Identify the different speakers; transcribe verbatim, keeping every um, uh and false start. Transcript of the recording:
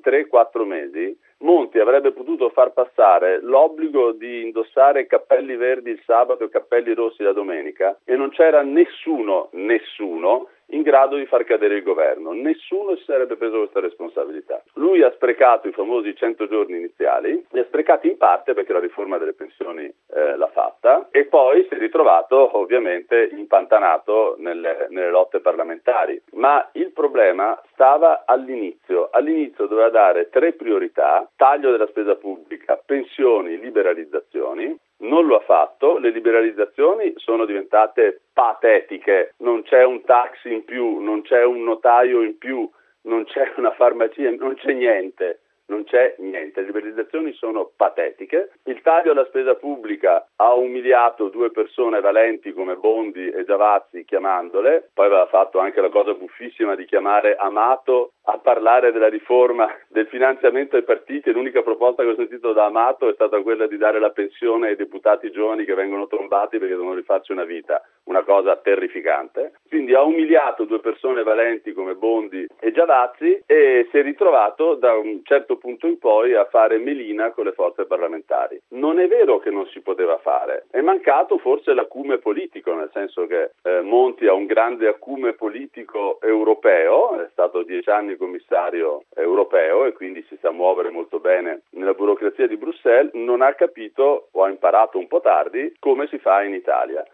Speaker 1: tre quattro mesi Monti avrebbe potuto far passare l'obbligo di indossare cappelli verdi il sabato e cappelli rossi la domenica e non c'era nessuno, nessuno in grado di far cadere il governo. Nessuno si sarebbe preso questa responsabilità. Lui ha sprecato i famosi cento giorni iniziali, li ha sprecati in parte perché la riforma delle pensioni eh, l'ha fatta e poi si è ritrovato ovviamente impantanato nelle, nelle lotte parlamentari. Ma il problema stava all'inizio. All'inizio doveva dare tre priorità: taglio della spesa pubblica, pensioni, liberalizzazioni. Non lo ha fatto, le liberalizzazioni sono diventate patetiche, non c'è un taxi in più, non c'è un notaio in più, non c'è una farmacia, non c'è niente. Non c'è niente, le liberalizzazioni sono patetiche. Il taglio alla spesa pubblica ha umiliato due persone valenti come Bondi e Giavazzi chiamandole, poi aveva fatto anche la cosa buffissima di chiamare Amato a parlare della riforma del finanziamento ai partiti e l'unica proposta che ho sentito da Amato è stata quella di dare la pensione ai deputati giovani che vengono trombati perché devono rifarci una vita, una cosa terrificante. Quindi ha umiliato due persone valenti come Bondi e Giavazzi e si è ritrovato da un certo punto in poi a fare melina con le forze parlamentari. Non è vero che non si poteva fare, è mancato forse l'acume politico, nel senso che eh, Monti ha un grande acume politico europeo, è stato dieci anni commissario europeo e quindi si sa muovere molto bene nella burocrazia di Bruxelles, non ha capito o ha imparato un po' tardi come si fa in Italia.